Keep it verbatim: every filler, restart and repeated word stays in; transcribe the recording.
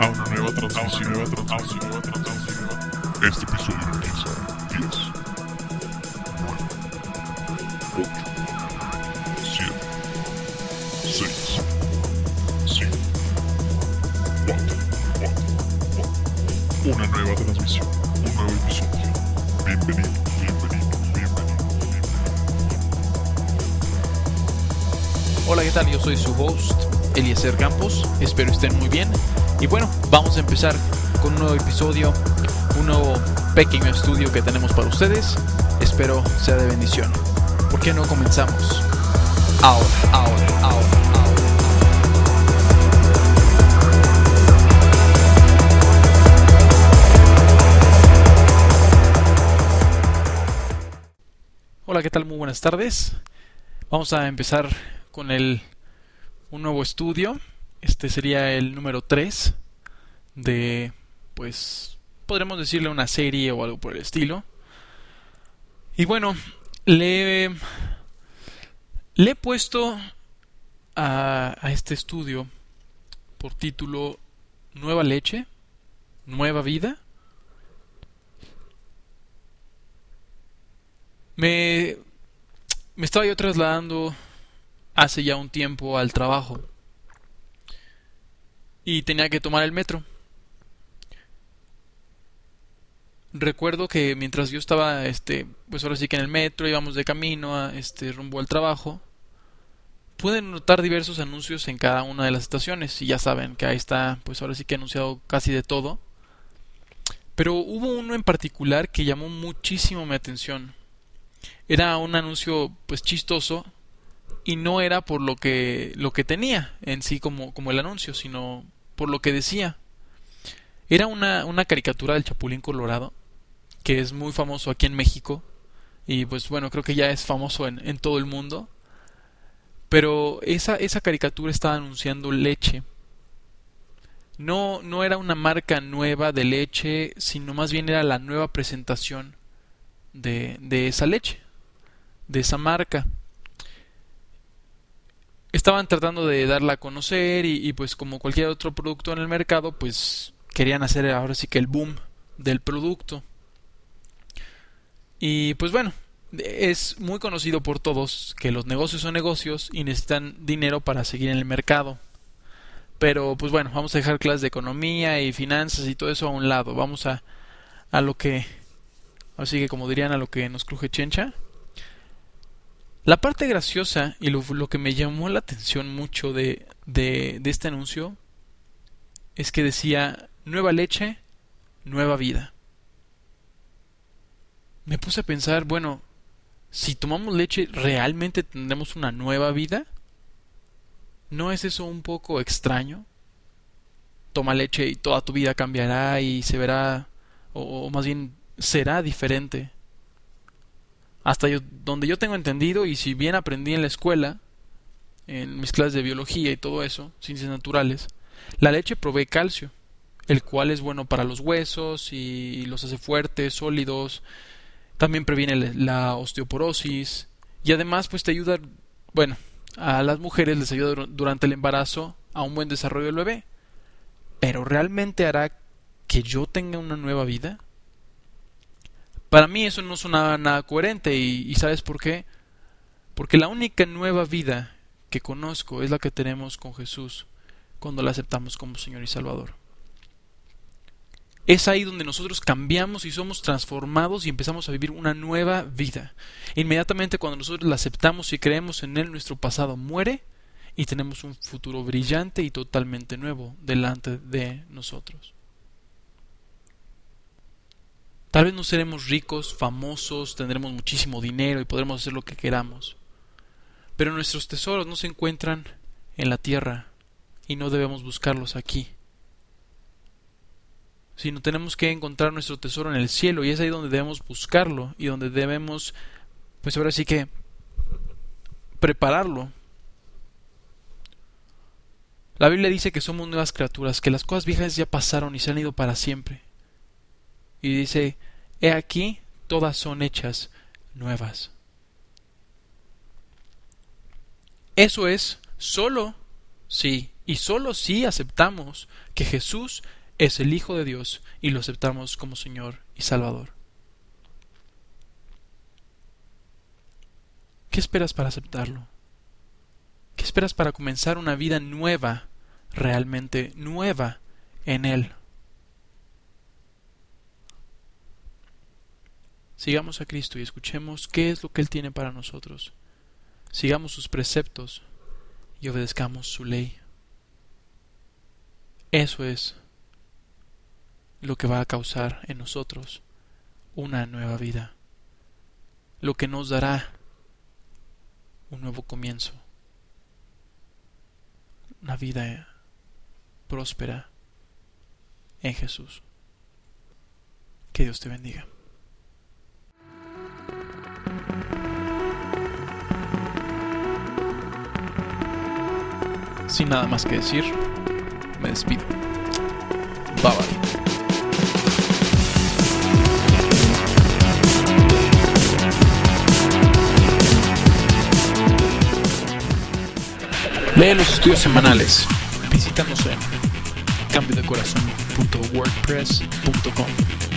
a una nueva transmisión, nueva transmisión, nueva transmisión. Este episodio empieza diez, nueve, ocho, siete, seis, cinco, cuatro, cuatro, cuatro. Una nueva transmisión, un nuevo episodio. Bienvenido, bienvenido, bienvenido, bienvenido. Hola, ¿qué tal? Yo soy su host, Eliezer Campos. Espero estén muy bien. Y bueno, vamos a empezar con un nuevo episodio, un nuevo pequeño estudio que tenemos para ustedes. Espero sea de bendición. ¿Por qué no comenzamos? Ahora, ahora, ahora, ahora. Hola, ¿qué tal? Muy buenas tardes. Vamos a empezar con el un nuevo estudio. Este sería el número tres de, pues, podremos decirle una serie o algo por el estilo. Y bueno, le, le he puesto a, a este estudio por título Nueva leche, nueva vida. Me, me estaba yo trasladando hace ya un tiempo al trabajo y tenía que tomar el metro. Recuerdo que mientras yo estaba, este, pues ahora sí que en el metro, íbamos de camino a, este, rumbo al trabajo, pude notar diversos anuncios en cada una de las estaciones y ya saben que ahí está, pues ahora sí que anunciado casi de todo. Pero hubo uno en particular que llamó muchísimo mi atención. Era un anuncio, pues, chistoso. Y no era por lo que lo que tenía en sí como, como el anuncio, sino por lo que decía. Era una, una caricatura del Chapulín Colorado, que es muy famoso aquí en México. Y pues bueno, creo que ya es famoso en, en todo el mundo. Pero esa, esa caricatura estaba anunciando leche. No, no era una marca nueva de leche, sino más bien era la nueva presentación de, de esa leche, de esa marca. Estaban tratando de darla a conocer y, y pues como cualquier otro producto en el mercado, pues querían hacer ahora sí que el boom del producto. Y pues bueno, es muy conocido por todos que los negocios son negocios y necesitan dinero para seguir en el mercado. Pero pues bueno, vamos a dejar clases de economía y finanzas y todo eso a un lado. Vamos a, a lo que, así que como dirían, a lo que nos cruje chencha. La parte graciosa y lo, lo que me llamó la atención mucho de, de, de este anuncio es que decía nueva leche, nueva vida. Me puse a pensar, bueno, si tomamos leche, ¿realmente tendremos una nueva vida? ¿No es eso un poco extraño? Toma leche y toda tu vida cambiará y se verá, o, o más bien será diferente. Hasta yo, donde yo tengo entendido, y si bien aprendí en la escuela, en mis clases de biología y todo eso, ciencias naturales, la leche provee calcio, el cual es bueno para los huesos y los hace fuertes, sólidos. También previene la osteoporosis y además pues te ayuda, bueno, a las mujeres les ayuda durante el embarazo a un buen desarrollo del bebé. Pero ¿realmente hará que yo tenga una nueva vida? Para mí eso no sonaba nada coherente y, y ¿sabes por qué? Porque la única nueva vida que conozco es la que tenemos con Jesús cuando la aceptamos como Señor y Salvador. Es ahí donde nosotros cambiamos y somos transformados y empezamos a vivir una nueva vida. Inmediatamente cuando nosotros la aceptamos y creemos en Él, nuestro pasado muere y tenemos un futuro brillante y totalmente nuevo delante de nosotros. Tal vez no seremos ricos, famosos, tendremos muchísimo dinero y podremos hacer lo que queramos. Pero nuestros tesoros no se encuentran en la tierra y no debemos buscarlos aquí. Sino tenemos que encontrar nuestro tesoro en el cielo y es ahí donde debemos buscarlo y donde debemos, pues ahora sí que, prepararlo. La Biblia dice que somos nuevas criaturas, que las cosas viejas ya pasaron y se han ido para siempre. Y dice, he aquí, todas son hechas nuevas. Eso es solo si Y solo si aceptamos que Jesús es el Hijo de Dios y lo aceptamos como Señor y Salvador. ¿Qué esperas para aceptarlo? ¿Qué esperas para comenzar una vida nueva, realmente nueva en Él? Sigamos a Cristo y escuchemos qué es lo que Él tiene para nosotros. Sigamos sus preceptos y obedezcamos su ley. Eso es lo que va a causar en nosotros una nueva vida, lo que nos dará un nuevo comienzo, una vida próspera en Jesús. Que Dios te bendiga. Sin nada más que decir, me despido. Bye bye. Lee los estudios semanales. Visítanos en cambio de corazón punto wordpress punto com.